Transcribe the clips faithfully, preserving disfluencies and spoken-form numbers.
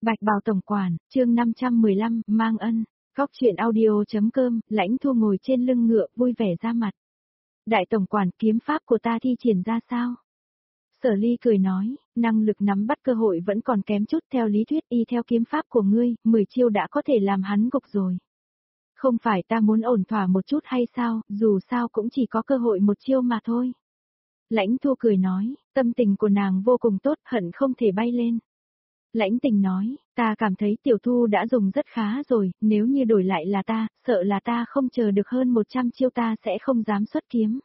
Bạch Bào Tổng Quản, chương năm trăm mười lăm, mang ân, góc chuyện audio.com, Lãnh Thu ngồi trên lưng ngựa vui vẻ ra mặt. Đại Tổng Quản, kiếm pháp của ta thi triển ra sao? Sở Ly cười nói, năng lực nắm bắt cơ hội vẫn còn kém chút, theo lý thuyết y theo kiếm pháp của ngươi, mười chiêu đã có thể làm hắn gục rồi. Không phải ta muốn ổn thỏa một chút hay sao, dù sao cũng chỉ có cơ hội một chiêu mà thôi. Lãnh Thu cười nói, tâm tình của nàng vô cùng tốt, hận không thể bay lên. Lãnh Tình nói, ta cảm thấy Tiểu Thu đã dùng rất khá rồi, nếu như đổi lại là ta, sợ là ta không chờ được hơn một trăm chiêu ta sẽ không dám xuất kiếm.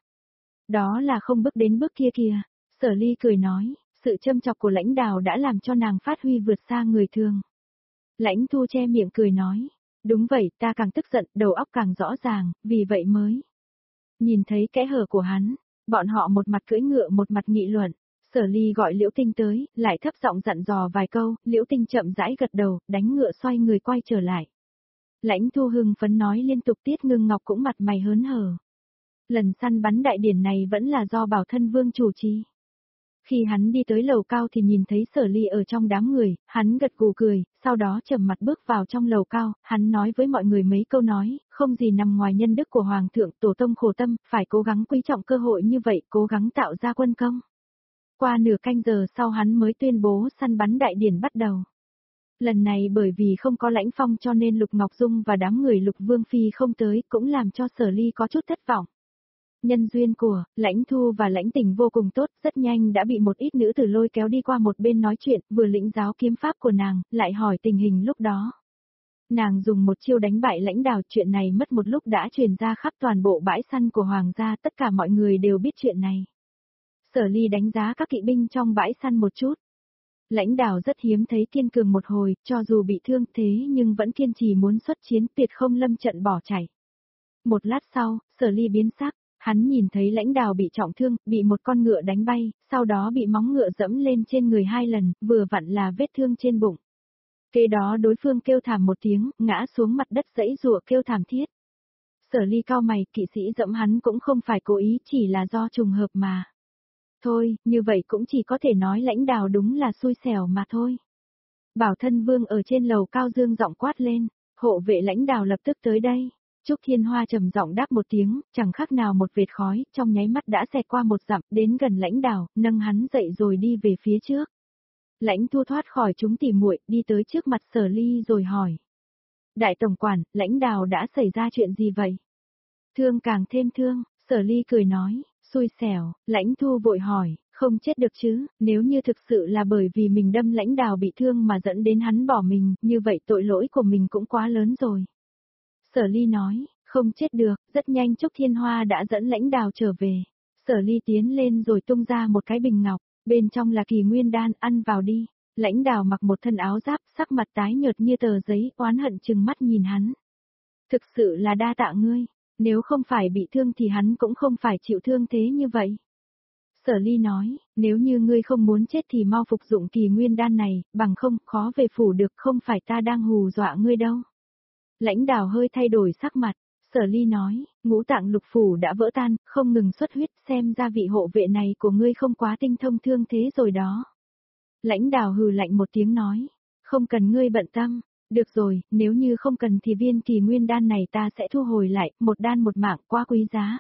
Đó là không bước đến bước kia kìa. Sở Ly cười nói, sự châm chọc của Lãnh Đào đã làm cho nàng phát huy vượt xa người thường. Lãnh Thu che miệng cười nói, đúng vậy, ta càng tức giận, đầu óc càng rõ ràng, vì vậy mới. Nhìn thấy kẽ hở của hắn, bọn họ một mặt cưỡi ngựa một mặt nghị luận. Sở Ly gọi Liễu Tinh tới, lại thấp giọng dặn dò vài câu, Liễu Tinh chậm rãi gật đầu, đánh ngựa xoay người quay trở lại. Lãnh Thu hưng phấn nói liên tục, Tiết Ngưng Ngọc cũng mặt mày hớn hở. Lần săn bắn đại điển này vẫn là do Bảo Thân Vương chủ trì. Khi hắn đi tới lầu cao thì nhìn thấy Sở Ly ở trong đám người, hắn gật gù cười, sau đó trầm mặt bước vào trong lầu cao, hắn nói với mọi người mấy câu nói, không gì nằm ngoài nhân đức của Hoàng thượng, tổ tông khổ tâm, phải cố gắng quý trọng cơ hội như vậy, cố gắng tạo ra quân công. Qua nửa canh giờ sau hắn mới tuyên bố săn bắn đại điển bắt đầu. Lần này bởi vì không có Lãnh Phong cho nên Lục Ngọc Dung và đám người Lục Vương Phi không tới, cũng làm cho Sở Ly có chút thất vọng. Nhân duyên của Lãnh Thu và Lãnh Tình vô cùng tốt, rất nhanh đã bị một ít nữ tử lôi kéo đi qua một bên nói chuyện, vừa lĩnh giáo kiếm pháp của nàng, lại hỏi tình hình lúc đó. Nàng dùng một chiêu đánh bại Lãnh Đào, chuyện này mất một lúc đã truyền ra khắp toàn bộ bãi săn của Hoàng gia, tất cả mọi người đều biết chuyện này. Sở Ly đánh giá các kỵ binh trong bãi săn một chút. Lãnh Đào rất hiếm thấy kiên cường một hồi, cho dù bị thương thế nhưng vẫn kiên trì muốn xuất chiến, tuyệt không lâm trận bỏ chạy. Một lát sau, Sở Ly biến sắc, hắn nhìn thấy Lãnh Đào bị trọng thương, bị một con ngựa đánh bay, sau đó bị móng ngựa dẫm lên trên người hai lần, vừa vặn là vết thương trên bụng. Kế đó đối phương kêu thảm một tiếng, ngã xuống mặt đất giãy giụa kêu thảm thiết. Sở Ly cau mày, kỵ sĩ dẫm hắn cũng không phải cố ý, chỉ là do trùng hợp mà. Thôi, như vậy cũng chỉ có thể nói Lãnh Đào đúng là xui xẻo mà thôi. Bảo Thân Vương ở trên lầu cao dương giọng quát lên, hộ vệ Lãnh Đào lập tức tới đây. Trúc Thiên Hoa trầm giọng đáp một tiếng, chẳng khác nào một vệt khói, trong nháy mắt đã xẹt qua một dặm, đến gần Lãnh Đào, nâng hắn dậy rồi đi về phía trước. Lãnh Thu thoát khỏi chúng tỉ muội, đi tới trước mặt Sở Ly rồi hỏi. Đại Tổng Quản, Lãnh Đào đã xảy ra chuyện gì vậy? Thương càng thêm thương, Sở Ly cười nói. Xui xẻo, Lãnh Thu vội hỏi, không chết được chứ, nếu như thực sự là bởi vì mình đâm Lãnh Đào bị thương mà dẫn đến hắn bỏ mình, như vậy tội lỗi của mình cũng quá lớn rồi. Sở Ly nói, không chết được, rất nhanh Trúc Thiên Hoa đã dẫn Lãnh Đào trở về. Sở Ly tiến lên rồi tung ra một cái bình ngọc, bên trong là kỳ nguyên đan, ăn vào đi. Lãnh Đào mặc một thân áo giáp, sắc mặt tái nhợt như tờ giấy, oán hận trừng mắt nhìn hắn. Thực sự là đa tạ ngươi. Nếu không phải bị thương thì hắn cũng không phải chịu thương thế như vậy. Sở Ly nói, nếu như ngươi không muốn chết thì mau phục dụng kỳ nguyên đan này, bằng không khó về phủ được, không phải ta đang hù dọa ngươi đâu. Lãnh Đào hơi thay đổi sắc mặt, Sở Ly nói, ngũ tạng lục phủ đã vỡ tan, không ngừng xuất huyết, xem ra vị hộ vệ này của ngươi không quá tinh thông thương thế rồi đó. Lãnh Đào hừ lạnh một tiếng nói, không cần ngươi bận tâm. Được rồi, nếu như không cần thì viên kỳ nguyên đan này ta sẽ thu hồi lại, một đan một mạng quá quý giá.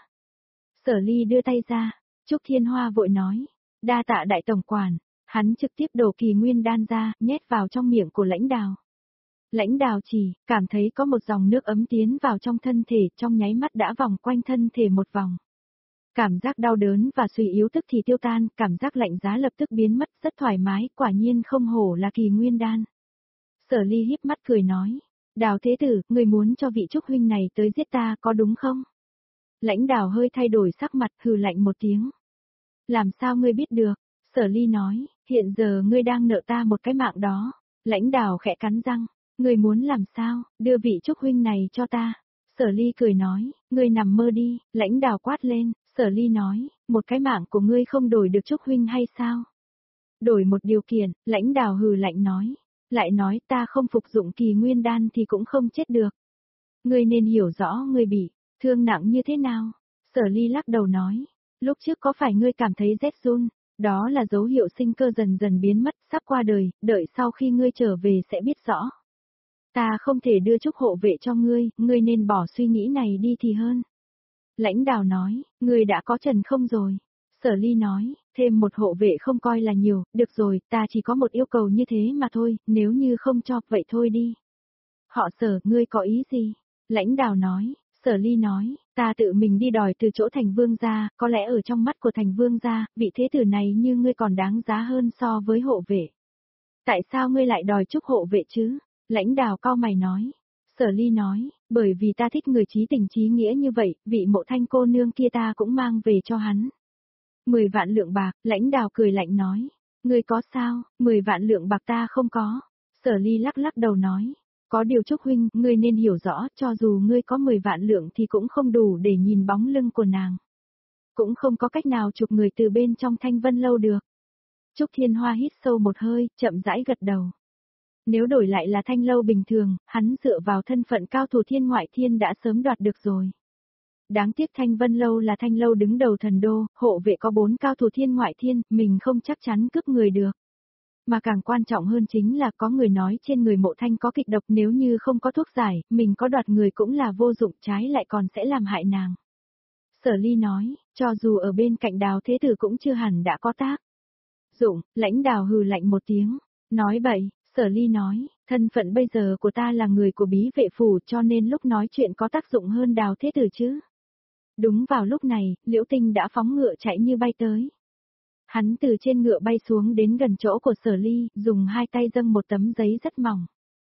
Sở Ly đưa tay ra, Trúc Thiên Hoa vội nói, đa tạ Đại Tổng Quản, hắn trực tiếp đổ kỳ nguyên đan ra, nhét vào trong miệng của Lãnh Đào. Lãnh Đào chỉ, cảm thấy có một dòng nước ấm tiến vào trong thân thể, trong nháy mắt đã vòng quanh thân thể một vòng. Cảm giác đau đớn và suy yếu tức thì tiêu tan, cảm giác lạnh giá lập tức biến mất, rất thoải mái, quả nhiên không hổ là kỳ nguyên đan. Sở Ly híp mắt cười nói, Đào Thế Tử, người muốn cho vị Trúc huynh này tới giết ta có đúng không? Lãnh Đào hơi thay đổi sắc mặt, hừ lạnh một tiếng. Làm sao ngươi biết được? Sở Ly nói, hiện giờ ngươi đang nợ ta một cái mạng đó. Lãnh Đào khẽ cắn răng, ngươi muốn làm sao, đưa vị Trúc huynh này cho ta. Sở Ly cười nói, ngươi nằm mơ đi, Lãnh Đào quát lên, Sở Ly nói, một cái mạng của ngươi không đổi được Trúc huynh hay sao? Đổi một điều kiện, Lãnh Đào hừ lạnh nói. Lại nói ta không phục dụng kỳ nguyên đan thì cũng không chết được. Ngươi nên hiểu rõ ngươi bị thương nặng như thế nào. Sở Ly lắc đầu nói, lúc trước có phải ngươi cảm thấy rét run, Đó là dấu hiệu sinh cơ dần dần biến mất, sắp qua đời, đợi sau khi ngươi trở về sẽ biết rõ. Ta không thể đưa chúc hộ vệ cho ngươi, ngươi nên bỏ suy nghĩ này đi thì hơn. Lãnh Đào nói, ngươi đã có Trần không rồi. Sở Ly nói, thêm một hộ vệ không coi là nhiều, được rồi, ta chỉ có một yêu cầu như thế mà thôi, nếu như không cho, vậy thôi đi. Họ Sở, ngươi có ý gì? Lãnh Đào nói, Sở Ly nói, ta tự mình đi đòi từ chỗ thành vương gia, có lẽ ở trong mắt của thành vương gia, vị thế tử này như ngươi còn đáng giá hơn so với hộ vệ. Tại sao ngươi lại đòi chúc hộ vệ chứ? Lãnh Đào cau mày nói. Sở Ly nói, bởi vì ta thích người trí tình trí nghĩa như vậy, vị Mộ Thanh cô nương kia ta cũng mang về cho hắn. Mười vạn lượng bạc, Lãnh Đào cười lạnh nói. Ngươi có sao, mười vạn lượng bạc ta không có. Sở Ly lắc lắc đầu nói. Có điều Trúc huynh, ngươi nên hiểu rõ, cho dù ngươi có mười vạn lượng thì cũng không đủ để nhìn bóng lưng của nàng. Cũng không có cách nào chụp người từ bên trong Thanh Vân Lâu được. Trúc Thiên Hoa hít sâu một hơi, chậm rãi gật đầu. Nếu đổi lại là Thanh Lâu bình thường, hắn dựa vào thân phận cao thủ thiên ngoại thiên đã sớm đoạt được rồi. Đáng tiếc Thanh Vân Lâu là Thanh Lâu đứng đầu thần đô, hộ vệ có bốn cao thủ thiên ngoại thiên, mình không chắc chắn cướp người được. Mà càng quan trọng hơn chính là có người nói trên người Mộ Thanh có kịch độc, nếu như không có thuốc giải, mình có đoạt người cũng là vô dụng, trái lại còn sẽ làm hại nàng. Sở Ly nói, cho dù ở bên cạnh Đào Thế Tử cũng chưa hẳn đã có tác dụng. Lãnh Đào hừ lạnh một tiếng, nói bậy. Sở Ly nói, thân phận bây giờ của ta là người của bí vệ phủ cho nên lúc nói chuyện có tác dụng hơn Đào Thế Tử chứ. Đúng vào lúc này, Liễu Tinh đã phóng ngựa chạy như bay tới. Hắn từ trên ngựa bay xuống đến gần chỗ của Sở Ly, dùng hai tay dâng một tấm giấy rất mỏng.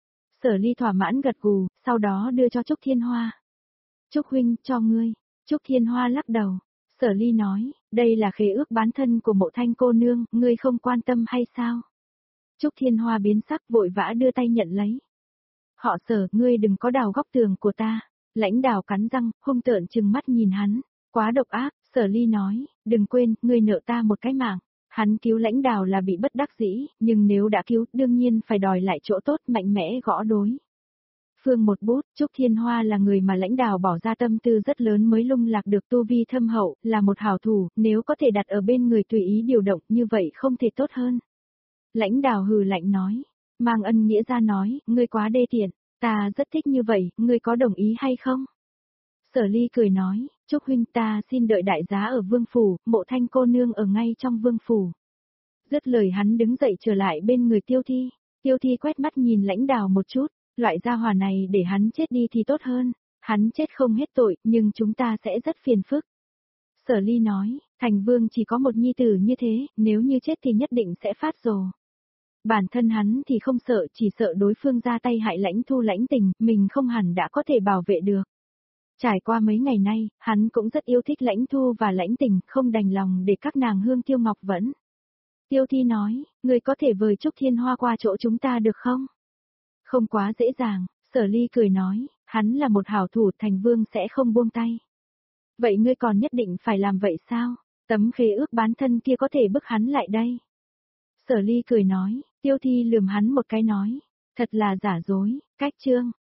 Sở Ly thỏa mãn gật gù, sau đó đưa cho Trúc Thiên Hoa. Trúc huynh, cho ngươi. Trúc Thiên Hoa lắc đầu. Sở Ly nói, đây là khế ước bán thân của Mộ Thanh cô nương, ngươi không quan tâm hay sao? Trúc Thiên Hoa biến sắc vội vã đưa tay nhận lấy. Họ Sở, ngươi đừng có đào góc tường của ta. Lãnh Đào cắn răng, hung tợn trừng mắt nhìn hắn. Quá độc ác, Sở Ly nói, đừng quên, ngươi nợ ta một cái mạng. Hắn cứu Lãnh Đào là bị bất đắc dĩ, nhưng nếu đã cứu, đương nhiên phải đòi lại chỗ tốt, mạnh mẽ gõ đối. Phương một bút, Trúc Thiên Hoa là người mà Lãnh Đào bỏ ra tâm tư rất lớn mới lung lạc được tu vi thâm hậu, là một hảo thủ, nếu có thể đặt ở bên người tùy ý điều động như vậy không thể tốt hơn. Lãnh Đào hừ lạnh nói, mang ân nghĩa ra nói, ngươi quá đê tiện, ta rất thích như vậy, ngươi có đồng ý hay không? Sở Ly cười nói, Trúc huynh ta xin đợi đại giá ở vương phủ, Mộ Thanh cô nương ở ngay trong vương phủ. Dứt lời hắn đứng dậy trở lại bên người Tiêu Thi, Tiêu Thi quét mắt nhìn Lãnh Đào một chút, loại gia hỏa này để hắn chết đi thì tốt hơn, hắn chết không hết tội, nhưng chúng ta sẽ rất phiền phức. Sở Ly nói, thành vương chỉ có một nhi tử như thế, nếu như chết thì nhất định sẽ phát rồ. Bản thân hắn thì không sợ, chỉ sợ đối phương ra tay hại Lãnh Thu Lãnh Tình, mình không hẳn đã có thể bảo vệ được. Trải qua mấy ngày nay, hắn cũng rất yêu thích Lãnh Thu và Lãnh Tình, không đành lòng để các nàng hương tiêu ngọc vẫn. Tiêu Thi nói, người có thể vời Trúc Thiên Hoa qua chỗ chúng ta được không? Không quá dễ dàng, Sở Ly cười nói, hắn là một hảo thủ, thành vương sẽ không buông tay. Vậy ngươi còn nhất định phải làm vậy sao? Tấm khế ước bán thân kia có thể bức hắn lại đây. Sở Ly cười nói, Tiêu Thi lườm hắn một cái nói, thật là giả dối, cách chương.